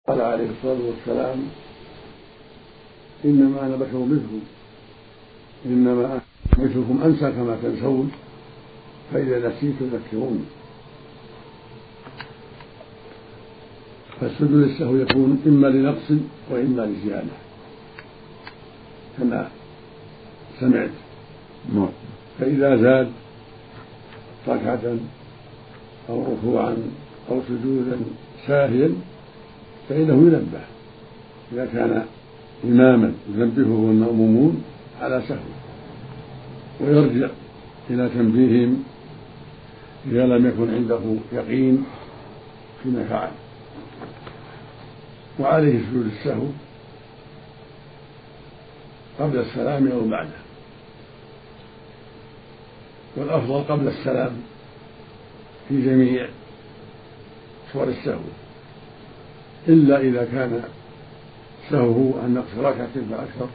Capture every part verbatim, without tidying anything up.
قال عليه الصلاة والسلام: إنما أنا بشر مثلكم إنما أنا مثلكم أنسى كما تنسون فإذا نسيت ذكروني. فالسجود للسهو يكون إما لنقص وإما لزيادة كما سمعت، فإذا زاد ركعة أو ركوعا أو سجودا ساهيا فإنه ينبه إذا كان إماما ينبهه المأمومون على سهو، ويرجع إلى تنبيههم إذا لم يكن عنده يقين فيما فعل. وعليه سجود السهو قبل السلام أو بعده، والأفضل قبل السلام في جميع صور السهو، إلا إذا كان سهوه عن نقص ركعة فأكثر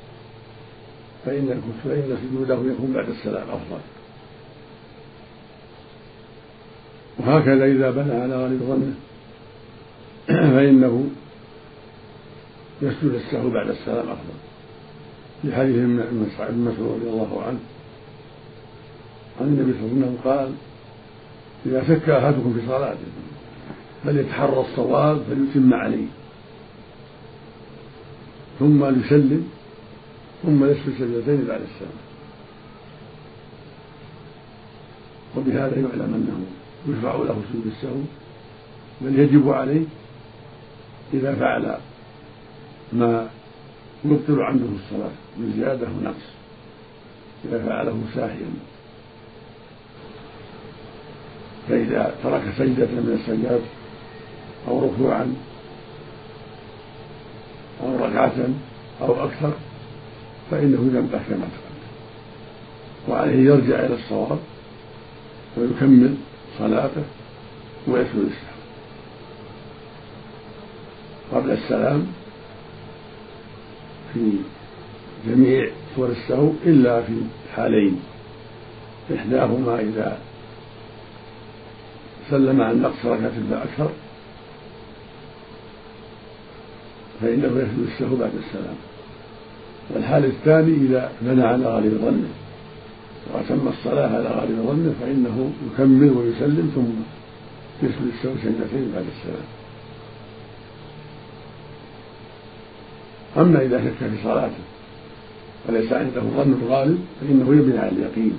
فإن فإن سجوده يكون بعد السلام أفضل. وهكذا إذا بنى على غالب ظنه فإنه يسجد السهو بعد السلام أفضل، لحديث ابن مسعود رضي الله عنه عن النبي صلى الله عليه وسلم قال: إذا شك أحدكم في صلاته فليتحرى الصواب فليتم عليه ثم ليسلم ثم يسجد سجدتين بعد السلام. وبهذا يعلم أنه يشرع له سجود السهو، بل يجب عليه إذا فعل ما يبطل عنده الصلاة من زيادة ونقص، إذا فعله ساهيا. فإذا ترك سجدة من السجدات أو ركوعا أو ركعة أو أكثر فإنه ينبه كما تقدم، وعليه يرجع إلى الصواب ويكمل صلاته ويسجد السهو قبل السلام في جميع صور السهو إلا في حالين: إحداهما إذا سلم عن نقص ركعة فأكثر فإنه يسجد السهو بعد السلام، والحال الثاني إذا بنى على غالب ظنه وأتم الصلاة على غالب ظنه فإنه يكمل ويسلم ثم يسجد السهو سجدتين بعد السلام. أما إذا شك في صلاته وليس عنده ظن الغالب فإنه يبني على اليقين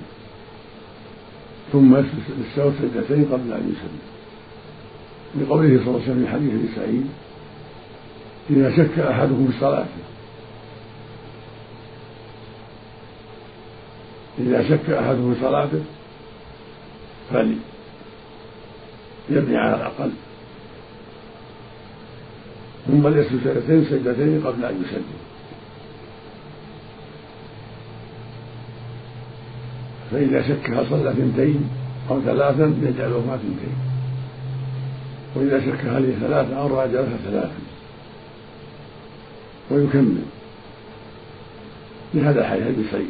ثم يسجد السهو سجدتين قبل أن يسلم، لقوله صلى الله عليه وسلم في حديث ابي سعيد: إذا شك أحدكم في صلاته إذا شك أحدكم في صلاته فليبني على الأقل ثم ليسجد سجدتين سجدتين قبل أن يسلم. فإذا شك هل صلى ثنتين أو ثلاثا يجعلهما ثنتين، وإذا شك هل هي ثلاثة أو رابعة جعلها ثلاثا ويكمل. لهذا حديث ابي سعيد: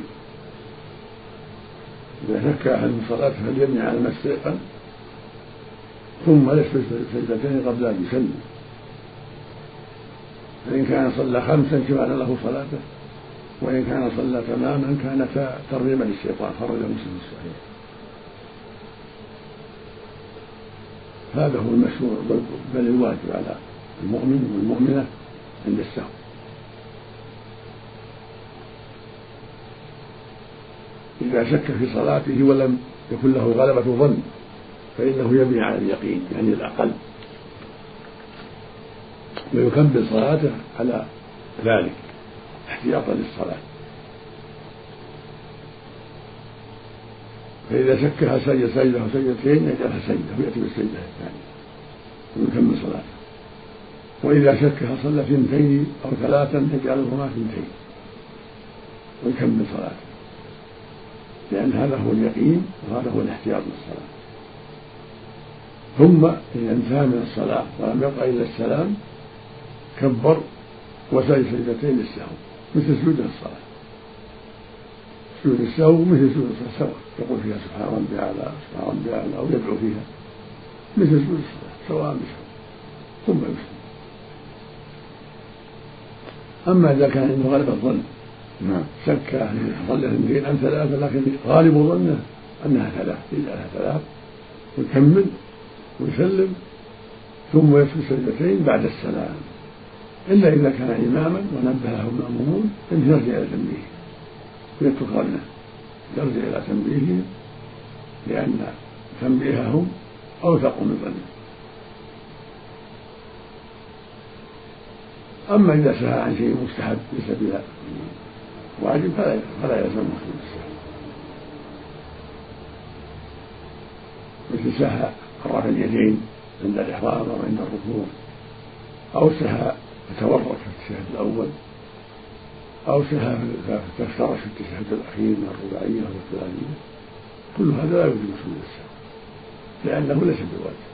إذا شك أحد من صلاته فليبني على ما استيقن ثم يسجد سجدتين قبل أن يسلم، فإن كان صلى خمسا كان له صلاته، وإن كان صلى تماما كان ترغيما للشيطان، خرج مسلم الصحيح. هذا هو المشروع بل الواجب على المؤمن والمؤمنة عند السهو. إذا شك في صلاته ولم يكن له غلبة ظن فإنه يبني على اليقين يعني الأقل ويكمل صلاته على ذلك احتياطا للصلاة. فإذا شك هل سجد سجدة أو سجدتين يجعلها سجدة ويأتي بالسجدة الثانية ويكمل صلاته، وإذا شك هل صلى ثنتين أو ثلاثا يجعلهما ثنتين ويكمل صلاته، لأن هذا هو اليقين وهذا هو الاحتياط للصلاة. ثم إذا انتهى من الصلاة ولم يبق إلا السلام كبر وسجد سجدتين للسهو مثل سجود الصلاة. سجود السهو مثل سجود الصلاة سواء، يقول فيها سبحان ربي أعلى سبحان ربي أعلى أو يدعو فيها مثل سجود الصلاة سواء بسهو ثم يسلم. أما إذا كان عنده غالب الظن شك أن صلى اثنتين أم ثلاثة لكن غالب ظنه أنها ثلاث إلا ثلاث ويكمل ويسلم ثم يسجد سجدتين بعد السلام، إلا إذا كان إماما ونبهه المأمومون أن يرجع إلى تنبيهه ويترك ظنه، يرجع إلى تنبيهه لأن تنبيههم أوثق من ظنه. أما إذا سهى عن شيء مستحب ليس بها واجب فلا فلا يلزمه سجود السهو، مثل سهى رفع اليدين عند الإحرام أو عند الركوع، أو سهى فتورط في التشهد الأول، أو سهى فافترش في التشهد الأخير من الرباعية أو الثلاثية، كل هذا لا يوجب سجود السهو لأنه ليس بواجب،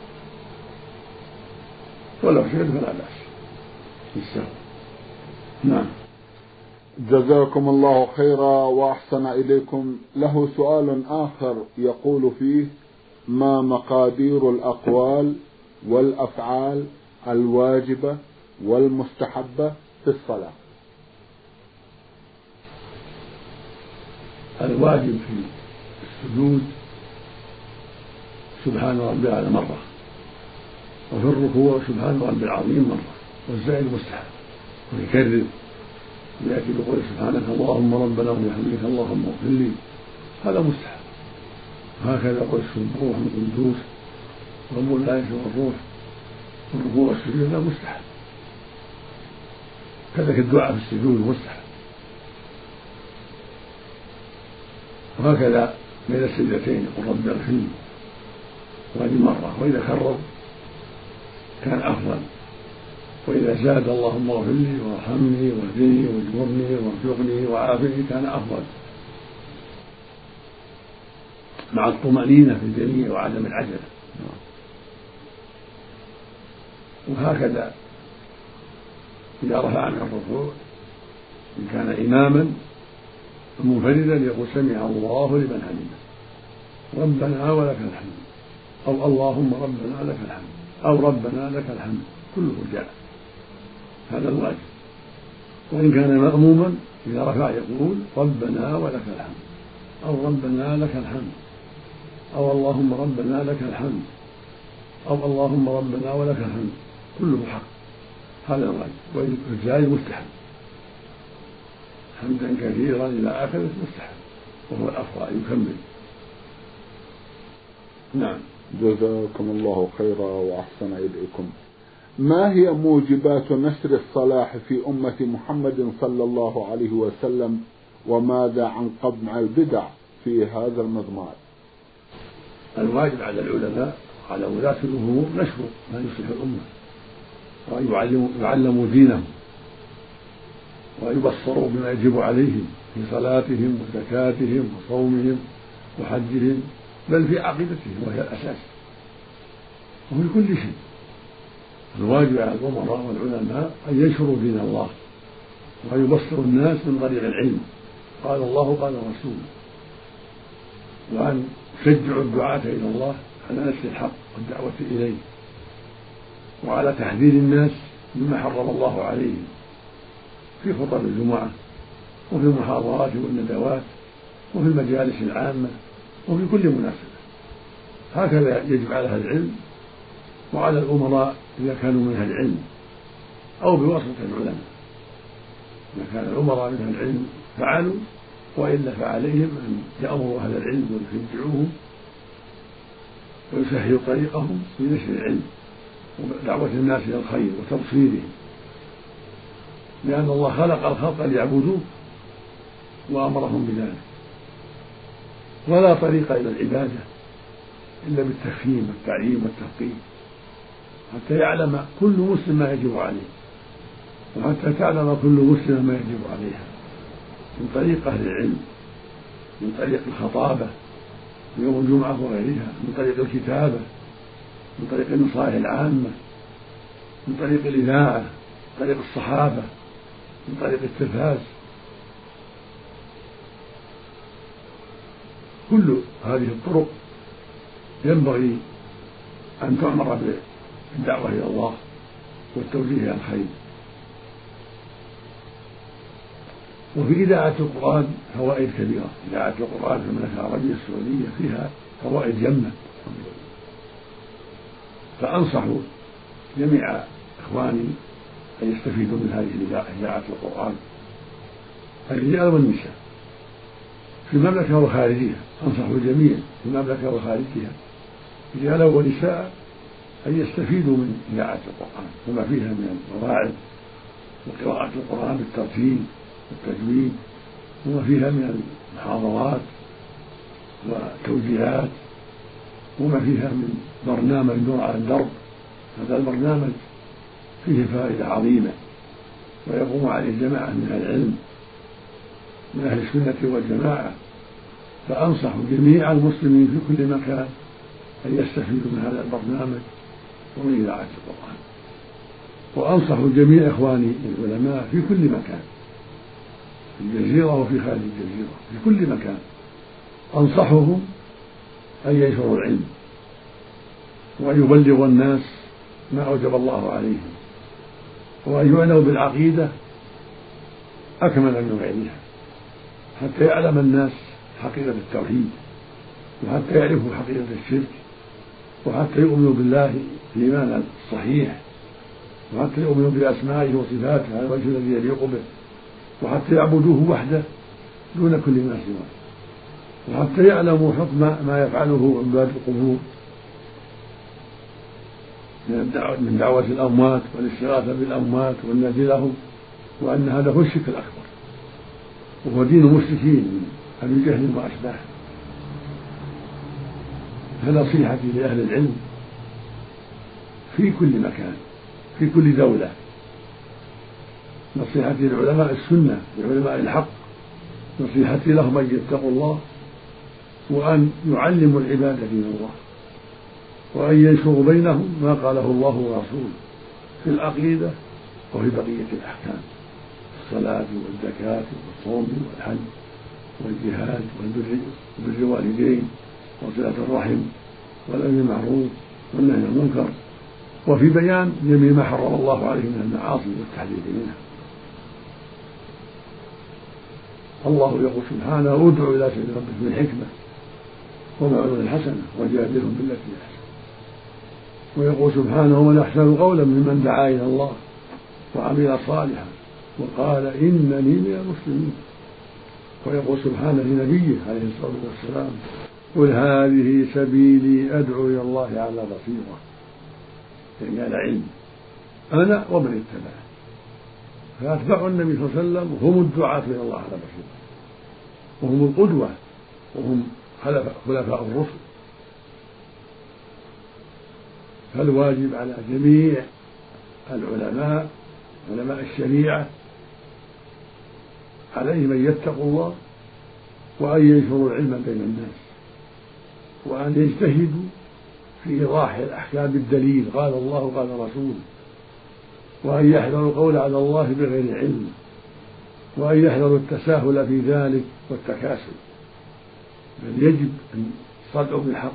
ولو سجد فلا بأس بالسهو. نعم. جزاكم الله خيرا وأحسن إليكم. له سؤال آخر يقول فيه: ما مقادير الأقوال والأفعال الواجبة والمستحبة في الصلاة؟ الواجب في السجود سبحان ربي الأعلى مرة، وفي الركوع سبحان ربي العظيم مرة، والزائد مستحب ويكرر ويأتي بقول سبحانك اللهم ربنا وبحمدك اللهم اغفر لي، هذا مستحب. وهكذا يقول السبوح والقدوس رب الملائكة والروح، والركوع والسجود هذا مستحب، كذلك الدعاء في السجود مستحب. وهكذا بين السجدتين يقول رب اغفر لي، وهذه مرة، وإذا كرر كان أفضل، وإذا زاد اللهم اغفر لي وارحمني واهدني واجبرني وارزقني وعافني كان أفضل، مع الطمأنينة في الجميع وعدم العجلة. وهكذا إذا رفع من الركوع إن كان إماما منفردا يقول سمع الله لمن حمده ربنا ولك الحمد، أو اللهم ربنا لك الحمد، أو ربنا لك الحمد، كله جاء، هذا الواجب. وإن كان مأموما إذا رفع يقول ربنا ولك الحمد، أو ربنا لك الحمد، أو اللهم ربنا لك الحمد، أو اللهم ربنا ولك الحمد، كله حق، هذا الواجب. والزائد مستحب، حمدا كثيرا إلى آخره مستحب، وهو الأفضل يكمل. نعم. جزاكم الله خيرا وأحسن إليكم. ما هي موجبات نشر الصلاح في أمة محمد صلى الله عليه وسلم، وماذا عن قمع البدع في هذا المضمار؟ الواجب على العلماء على ولاة الأمور نشر ما يصلح الأمة، وأن يعلموا دينهم، ويبصروا بما يجب عليهم في صلاتهم وزكاتهم وصومهم وحجهم، بل في عقيدتهم وهي الأساس، وفي كل شيء. الواجب على الأمراء والعلماء أن ينشروا دين الله، وأن يبصروا الناس من طريق العلم، قال الله قال الرسول، وأن يشجعوا الدعاة إلى الله على نشر الحق والدعوة إليه، وعلى تحذير الناس مما حرم الله عليهم في خطب الجمعة وفي المحاضرات والندوات وفي المجالس العامة وفي كل مناسبة. هكذا يجب على أهل العلم وعلى الأمراء إذا كانوا من أهل العلم أو بواسطة العلماء. إذا كان الأمراء من أهل العلم فعلوا، وإلا فعليهم أن يأمروا أهل العلم ويشجعوهم ويسهلوا طريقهم في نشر العلم ودعوة الناس إلى الخير وتبصيرهم، لأن الله خلق الخلق ليعبدوه وأمرهم بذلك، ولا طريق إلى العبادة إلا بالتفهيم والتعليم والتفقيه، حتى يعلم كل مسلم ما يجب عليه، وحتى تعلم كل مسلم ما يجب عليها، من طريق أهل العلم، من طريق الخطابة في يوم الجمعة وغيرها، من طريق الكتابة، من طريق النصائح العامة، من طريق الإذاعة، من طريق الصحافة، من طريق التلفاز. كل هذه الطرق ينبغي أن تعمر بالدعوة إلى الله والتوجيه إلى الخير. وفي إذاعة القرآن فوائد كبيرة. إذاعة القرآن في المملكة العربية السعودية فيها فوائد جمة، فأنصح جميع إخواني أن يستفيدوا من هذه الإذاعة، إذاعة القرآن، الرجال والنساء في المملكة وخارجها. أنصح الجميع في المملكة وخارجها رجالا ونساء أن يستفيدوا من إذاعة القرآن وما فيها من المواعظ وقراءة القرآن بالترتيل والتجويد، وما فيها من المحاضرات والتوجيهات، وما فيها من برنامج نور على الدرب. هذا البرنامج فيه فائدة عظيمة ويقوم عليه جماعة من العلم من أهل السنة والجماعة، فأنصح جميع المسلمين في كل مكان أن يستفيدوا من هذا البرنامج ومن إذاعة القرآن. وأنصح جميع إخواني العلماء في كل مكان، في الجزيرة وفي خارج الجزيرة، في كل مكان أنصحهم أن ينشروا العلم وأن يبلغوا الناس ما أوجب الله عليهم، وأن يعنوا بالعقيدة أكمل من غيرها، حتى يعلم الناس حقيقة التوحيد، وحتى يعرفوا حقيقة الشرك، وحتى يؤمنوا بالله الإيمان الصحيح، وحتى يؤمنوا بأسمائه وصفاته على الوجه الذي يليق به، وحتى يعبدوه وحده دون كل ما سواه، وحتى يعلموا حكم ما يفعله عباد القبور من دعوة الأموات والاستغاثة بالأموات والنذر لهم، وأن هذا هو الشرك الأكبر وهو دين المشركين من أبي جهل وأشباهه. فنصيحتي لأهل العلم في كل مكان في كل دولة، نصيحتي لعلماء السنة لعلماء الحق، نصيحتي لهم أن يتقوا الله وأن يعلموا العباد دين الله، وأن ينشروا بينهم ما قاله الله ورسوله في العقيدة وفي بقية الأحكام، الصلاة والزكاة والصوم والحج والجهاد وبر الوالدين وصلة الرحم والأمر بالمعروف والنهي عن المنكر، وفي بيان جميع ما حرم الله عليه من المعاصي والتحذير منها. الله يقول سبحانه: ادع إلى سبيل ربك بالحكمة والموعظة الحسنة وجادلهم بالتي هي أحسن. ويقول سبحانه: ومن أحسن قولا ممن دعا إلى الله وعمل صالحا وقال إنني من المسلمين. ويقول سبحانه لنبيه عليه الصلاة والسلام: قل هذه سبيلي أدعو إلى الله على بصيرة، يعني على علم، أنا ومن اتبعني. فأتباع النبي صلى الله عليه وسلم هم الدعاة إلى الله على بصيرة، وهم القدوة، وهم خلفاء الرسل. فالواجب على جميع العلماء علماء الشريعة عليهم أن يتقوا الله وأن ينشروا العلم بين الناس، وأن يجتهدوا في إيضاح الأحكام بالدليل، قال الله قال رسوله، وأن يحذروا القول على الله بغير علم، وأن يحذروا التساهل في ذلك والتكاسل، بل يجب أن يصدعوا بالحق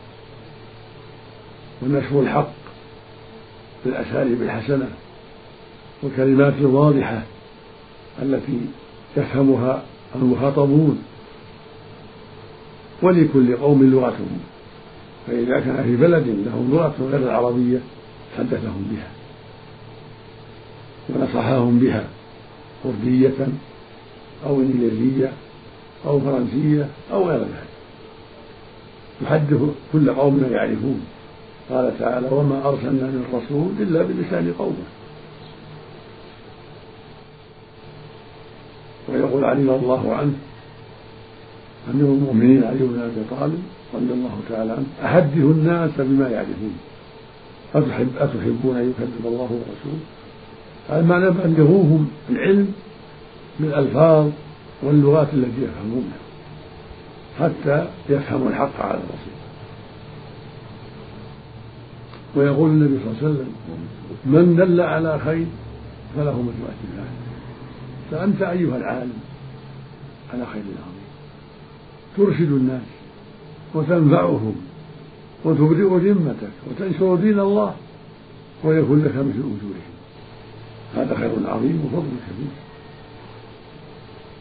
ونشر الحق بالأساليب الحسنة والكلمات الواضحة التي يفهمها المخاطبون، ولكل قوم لغتهم، فإذا كان في بلد لهم لغة غير العربية حدثهم بها ونصحهم بها، كردية أو إنجليزية أو فرنسية أو غير ذلك، يحدث كل قوم ما يعرفون. قال تعالى: وما أرسلنا من رسول إلا بلسان قومه. ويقول علي الله عنه أمير المؤمنين علي بن أبي طالب رضي الله تعالى عنه: أحدث الناس بما يعرفون أتحب أتحبون أن يكذب الله ورسوله. المعنى بلغوهم العلم بالألفاظ واللغات التي يفهمونها حتى يفهموا الحق على البصيرة. ويقول النبي صلى الله عليه وسلم: من دل على خير فله مثل أجر فاعله. فأنت أيها العالم على خير عظيم، ترشد الناس وتنفعهم وتبرئ ذمتك وتنشر دين الله ويكون لك مثل أجورهم. هذا خير عظيم وفضل كبير.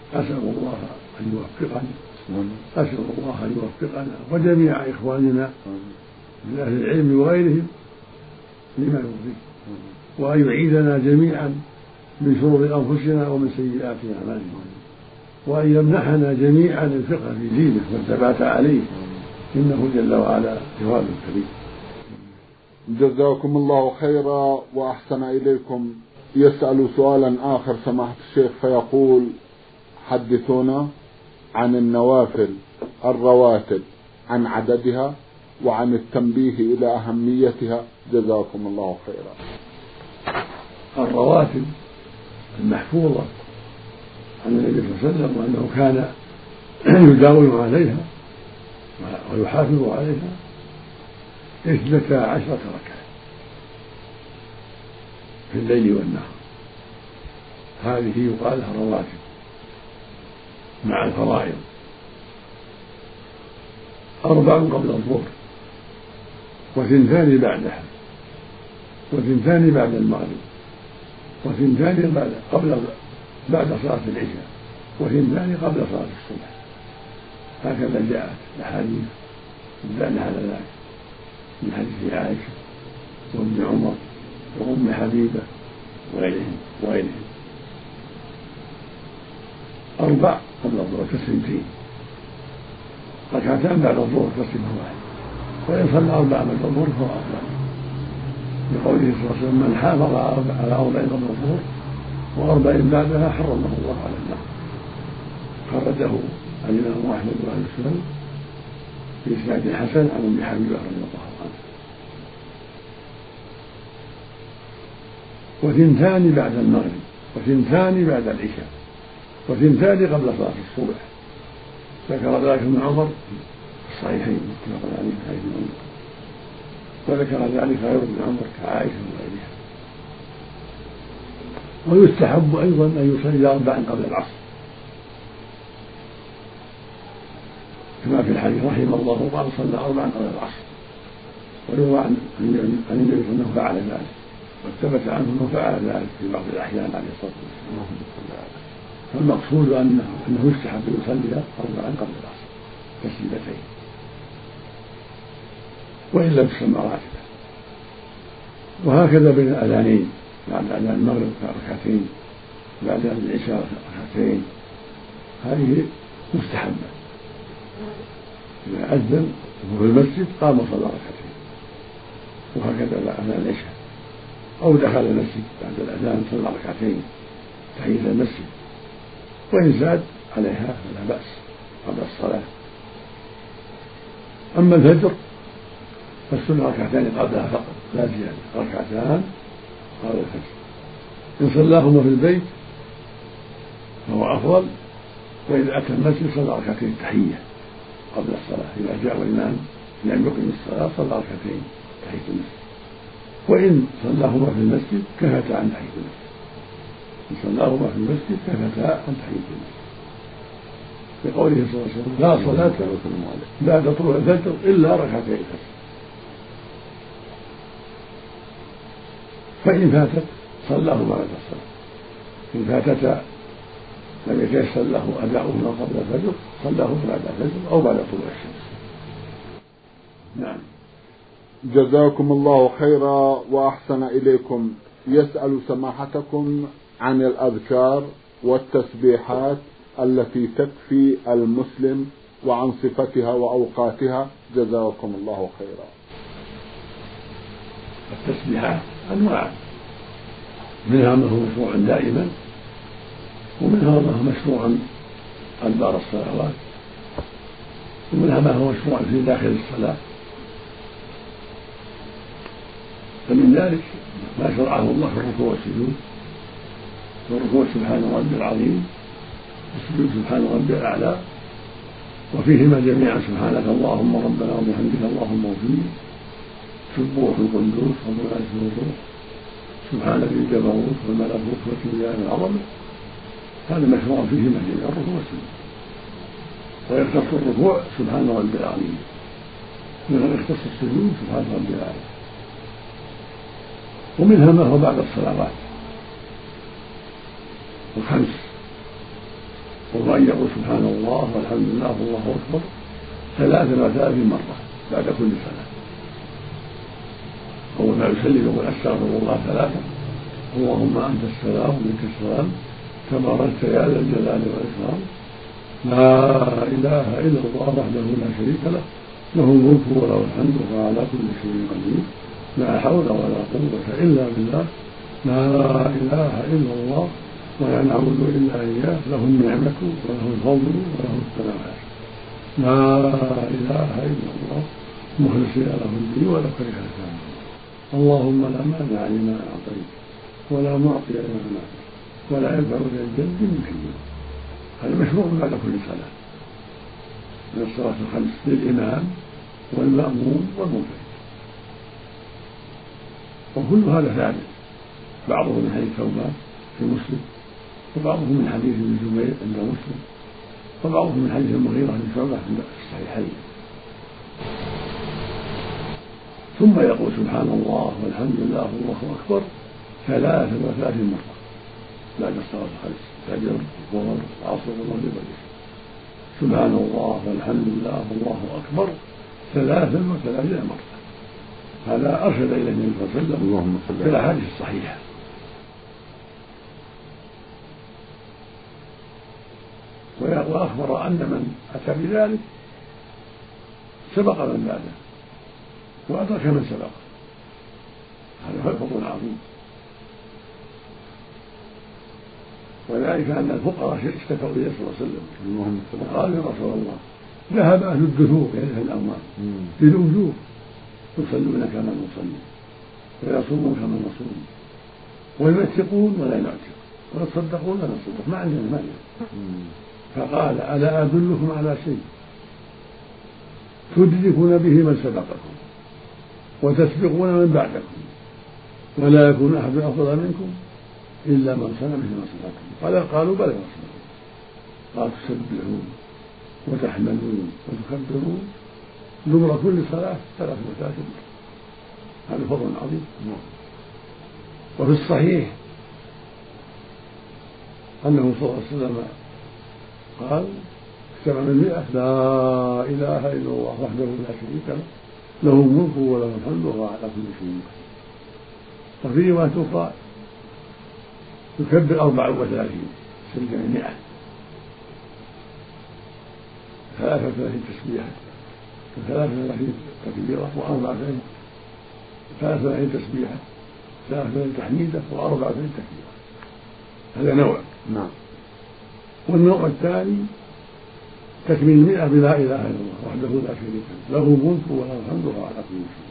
أسأل الله أن يوفقنا أسأل الله أن يوفقنا وجميع إخواننا من أهل العلم وغيرهم لما يرضيه، وأن يعيذنا جميعا من شرور أنفسنا ومن سيئات أعمالنا، وأن يمنحنا جميعا الفقه في دينه والثبات عليه، إنه جل وعلا جواد كريم. جزاكم الله خيرا وأحسن إليكم. يسأل سؤالا آخر سماحة الشيخ فيقول: حدثونا عن النوافل الرواتب، عن عددها وعن التنبيه إلى أهميتها، جزاكم الله خيرا. الرواتب المحفوظة عن النبي صلى الله عليه وسلم وأنه كان يداوم عليها ويحافظ عليها اثنتا عشرة ركعة في الليل والنهار، هذه يقال لها رواتب مع الفرائض: أربع قبل الظهر، وثنتان بعدها، وثنتان بعد المغرب، وثنتان بعد قبل بعد صلاة العشاء، وثنتان قبل صلاة الصبح. هكذا جاءت الأحاديث الدالة على ذلك من حديث عائشة وابن عمر وأم حبيبة وغيرهم وغيرهم. أربع قبل الظهر كالثنتين، ركعتان بعد الظهر كالصبح واحد، وإن صلى أربع بعد الظهر فهو أفضل، لقوله صلى الله عليه وسلم: من حافظ على أربع قبل الظهر وأربع بعدها حرمه الله على النار. خرجه الإمام أحمد وأهل السنن بإسناد حسن عن أم حبيبة رضي الله عنها. وثنتان بعد المغرب، وثنتان بعد العشاء، وثنتان قبل صلاة الصبح. ذكر ذلك ابن عمر في الصحيحين متفق عليه في حديث عمر، وذكر ذلك غير ابن عمر كعائشة وغيرها. ويستحب أيضا أن يصلي أربعا قبل العصر، كما في الحديث: رحم الله من صلى أربعا قبل العصر. ويروى عن النبي صلى الله عليه وسلم فعل ذلك، وثبت عنه أنه فعل ذلك في بعض الأحيان عليه الصلاة والسلام. فالمقصود أنه أنه يستحب أن يصلي أربعا قبل العصر تسليمتين، وإن لم تسمى راتبة. وهكذا بين الأذانين، بعد أذان المغرب ركعتين، بعد أذان العشاء ركعتين، هذه مستحبة. إذا أذن وهو في المسجد قام وصلى ركعتين، وهكذا بعد أذان العشاء، أو دخل المسجد بعد الأذان صلى ركعتين تحية المسجد، وإن زاد عليها فلا بأس قبل الصلاة. أما الفجر فالسنة ركعتان قبلها فقط لا زيادة، ركعتان قبل الفجر. إن صلاهما في البيت فهو أفضل، وإذا أتى المسجد صلى ركعتين تحية قبل الصلاة. إذا جاء الإمام لم يقم الصلاة صلى ركعتين تحية المسجد، وإن صلاهما في المسجد كفتا عن تحية المسجد. إن صلاهما في المسجد كفتا عن تحية المسجد، لقوله صلى الله عليه وسلم: لا صلاة بعد طلوع الفجر إلا ركعتي الفجر. فإن فاتت صلاهما بعد الصلاة، إن فاتتا لم يتيسر له أداؤهما قبل الفجر صلاهما بعد الفجر أو بعد طلوع الشمس. نعم. جزاكم الله خيرا وأحسن إليكم. يسأل سماحتكم عن الأذكار والتسبيحات التي تكفي المسلم وعن صفتها وأوقاتها، جزاكم الله خيرا. التسبيحات أنواع، منها ما هو مشروع دائما، ومنها ما هو مشروع أدبار الصلوات، ومنها ما هو مشروع في داخل الصلاة. فمن ذلك ما شرعه الله في الركوع والسجود، والركوع سبحان ربي العظيم، والسجود سبحان ربي الأعلى، وفيهما جميعا سبحانك اللهم ربنا وبحمدك اللهم اغفر لي، سبوح القدوس رب العزة والجلال، سبحان ذي الجبروت والملكوت والكبرياء والعظمة. هذا مشروع فيهما جميعا الركوع والسجود. ويختص الركوع سبحان ربي العظيم، ويختص السجود سبحان ربي الأعلى. ومنها ما هو بعد الصلوات الخمس، وهو وأن يقول سبحان الله والحمد لله والله أكبر ثلاثا وثلاثين مرة بعد كل صلاة. أول ما يسلم يقول أستغفر الله ثلاثا اللهم أنت السلام ومنك السلام تباركت يا ذا الجلال والإكرام لا إله إلا الله وحده لا شريك له له الملك وله الحمد وهو على كل شيء قدير لا حول ولا قوة إلا بالله لا إله إلا الله ولا نعبد إلا إياه له النعمة وله الفضل وله الثناء لا إله إلا الله مخلصين له الدين ولو كره الكافرون اللهم لا مانع لما أعطيت ولا معطي لما منعت ولا ينفع ذا الجد منك. هذا مشروع بعد كل صلاة من الصلاة الخمس للإمام والمأموم والمنفرد، وكل هذا ثابت، بعضه من حديث ثوبان في مسلم وبعضه من حديث ابن زبير عند مسلم وبعضه من حديث المغيرة بن شعبة عند الصحيحين. ثم يقول سبحان الله والحمد لله والله أكبر ثلاثا وثلاثين مرة بعد الصلاة الخمس فجر الظهر العصر والمغرب والعشاء. سبحان الله والحمد لله والله أكبر ثلاثا وثلاثين مرة. هذا أرشد إليه النبي صلى الله عليه وسلم في الأحاديث الصحيحة. وأخبر أن من أتى بذلك سبق من بعده وأدرك من سبق. هذا فضل عظيم. وذلك أن الفقراء اشتكوا إليه صلى الله عليه وسلم وقالوا يا رسول الله ذهب أهل الدثور يعني أهل الأموال بالأجور يصلون كما نصلي ويصومون كما نصوم وينفقون ولا نعتق ويتصدقون ولا نصدق ما عندنا مال. فقال ألا أدلكم على شيء تدركون به من سبقكم وتسبقون من بعدكم ولا يكون أحد أفضل منكم إلا من صنع مثل ما صنعتم. قال قالوا بلى يا رسول الله. قال تسبحون وتحمدون وتكبرون دبر كل صلاة ثلاث وثلاثين مرة. هذا فضل عظيم. وفي الصحيح أنه صلى الله عليه وسلم قال سبع من مئة لا إله إلا الله وحده لا شريك له له الملك وله الحمد وهو على كل شيء قدير. وفي رواية أخرى يكبر أربع وثلاثين سجد مئة ثلاثة وثلاثين تسبيحة وثلاثة وثلاثين تكبيرة وأربعة وثلاثين ثلاثة وثلاثين تسبيحة ثلاثة وثلاثين تحميدة وأربعة وثلاثين تكبيرة. هذا نوع. نعم. والنوع الثاني تكميل المئة بلا إله إلا الله وحده لا شريك له له الملك وله الحمد وهو على كل شيء.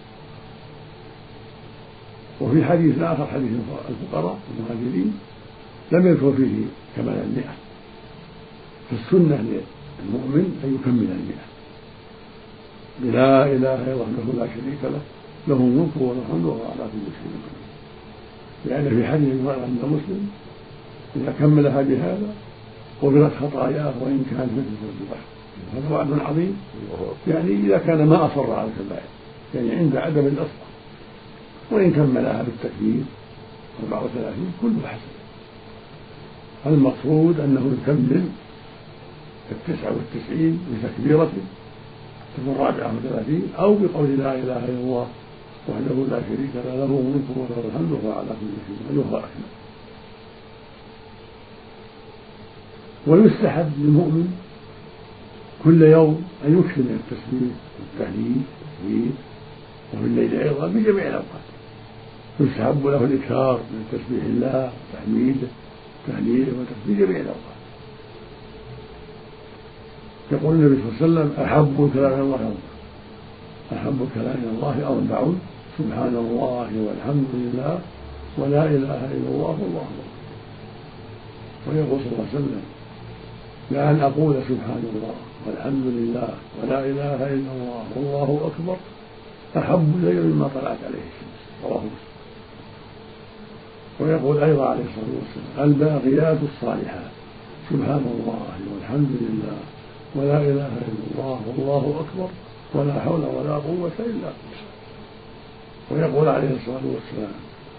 وفي حديث آخر حديث الفقراء المهاجرين لم يذكر فيه كمال المئة. فالسنة للمؤمن أن يكمل المئة بلا إله إلا الله وحده لا شريك له له الملك وله الحمد وهو على كل شيء قدير. لأن في حديث عند مسلم إذا كملها بهذا غفرت خطاياه وإن كانت مثل زبد البحر. هذا وعد عظيم. يعني إذا كان ما أصر على الكبائر يعني عند عدم الإصرار وإن كملها بالتكبير أربعة وثلاثين كله حسن. المقصود أنه يكمل التسعة والتسعين بتكبيرة تكون رابعة وثلاثين أو بقول لا إله إلا الله وحده لا شريك له له الملك وله الحمد وهو على كل شيء أيها أكمل. ويستحب للمؤمن كل يوم أن يكثر من التسبيح والتهليل والتكبير وفي الليل أيضا بجميع الأوقات يستحب له الإكثار من تسبيح الله وتحميده وتهليله وتكبير جميع الأوقات. يقول النبي صلى الله عليه وسلم أحب كلام إلى الله أربع أحب كلام إلى الله أربع سبحان الله والحمد لله ولا إله إلا الله والله أكبر. ويقول صلى الله عليه وسلم لأن أقول سبحان الله والحمد لله ولا إله إلا الله والله أكبر أحب إلي مما طلعت عليه الشمس. رواه مسلم. ويقول أيضا عليه الصلاة والسلام الباقيات الصالحات سبحان الله والحمد لله ولا إله إلا الله والله أكبر ولا حول ولا قوة إلا بالله. ويقول عليه الصلاة والسلام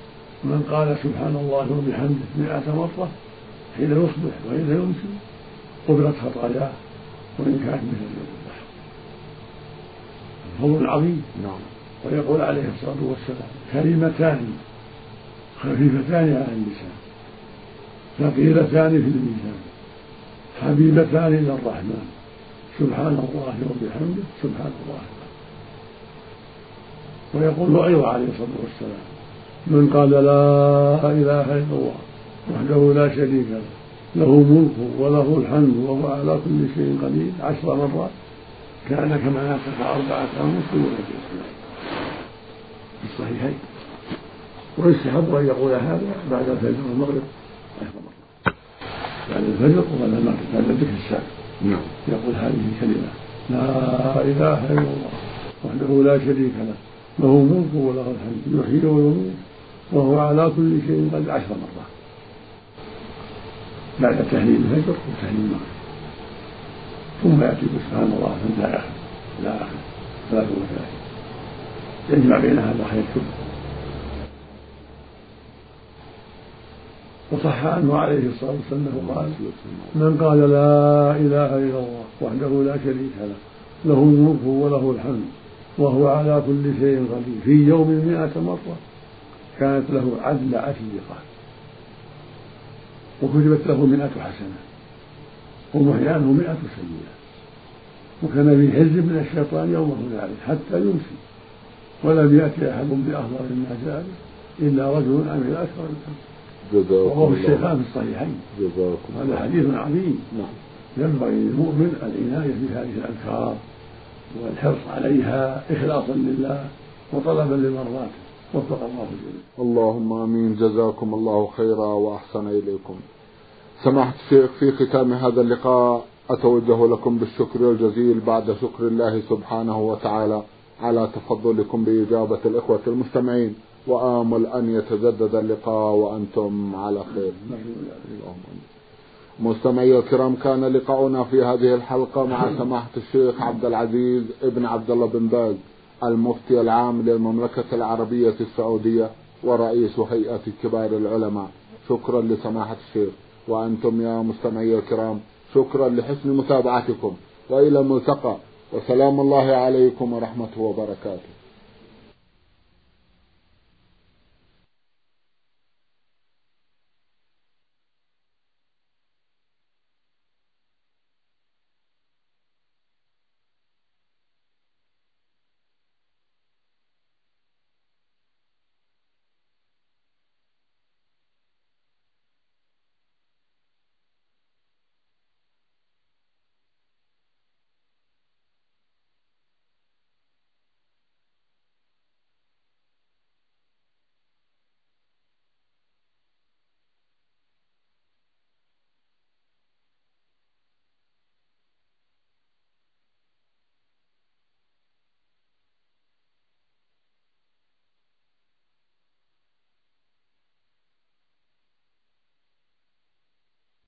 من قال سبحان الله وبحمده مئة مرة حين يصبح وحين يمسي قبلت خطاياه وإن كانت مثل زبد البحر. فضل عظيم. نعم. ويقول عليه الصلاة والسلام: كلمتان خفيفتان على اللسان ثقيلتان في الميزان حبيبتان إلى الرحمن سبحان الله وبحمده سبحان الله. ويقول أيضا عليه الصلاة والسلام: من قال لا إله إلا الله وحده لا شريك له له ملك وله الحمد وهو على كل شيء قدير عشر مرات كان كما ينفق أربعة أمس ولد الإسلام في الصحيحين. ويستحب أن يقول هذا بعد الفجر والمغرب عشر مرات، بعد الفجر وبعد المغرب بعد الذكر السابق نعم. يقول هذه الكلمة: لا إله إلا الله وحده لا شريك له له ملك وله الحمد يحيي ويميت وهو على كل شيء قدير عشر مرات بعد تهليل الفجر وتهليل المغرب. ثم يأتي سبحان الله ثم آخر إلى آخر ثلاثة وثلاثين يجمع بين هذا الخير كله. وصح عنه عليه الصلاة والسلام قال: من قال لا إله إلا الله وحده لا شريك له له الملك وله الحمد وهو على كل شيء قدير في يوم مئة مرة كانت له عدل عشر دقائق وكتبت له مئة حسنة ومحيانه مئة سيئة وكان في حزب من الشيطان يومه ذلك حتى يمسي ولم يأتي أحد بأفضل مما جاء إلا رجل عمل أكثر منه. وهو الشيخان في الصحيحين. هذا حديث عظيم. نعم. ينبغي للمؤمن العناية بهذه الأذكار والحرص عليها إخلاصا لله وطلبا لمرضاته. وفق الله الجميع. اللهم آمين. جزاكم الله خيرا وأحسن إليكم. سماحة الشيخ، في ختام هذا اللقاء أتوجه لكم بالشكر الجزيل بعد شكر الله سبحانه وتعالى على تفضلكم بإجابة الإخوة المستمعين، وآمل أن يتجدد اللقاء وأنتم على خير. مستمعي الكرام، كان لقاؤنا في هذه الحلقة مع سماحة الشيخ عبد العزيز ابن عبد الله بن باز المفتي العام للمملكة العربية السعودية ورئيس هيئة كبار العلماء. شكرا لسماحة الشيخ. وأنتم يا مستمعي الكرام شكرا لحسن متابعتكم، وإلى الملتقى، وسلام الله عليكم ورحمته وبركاته.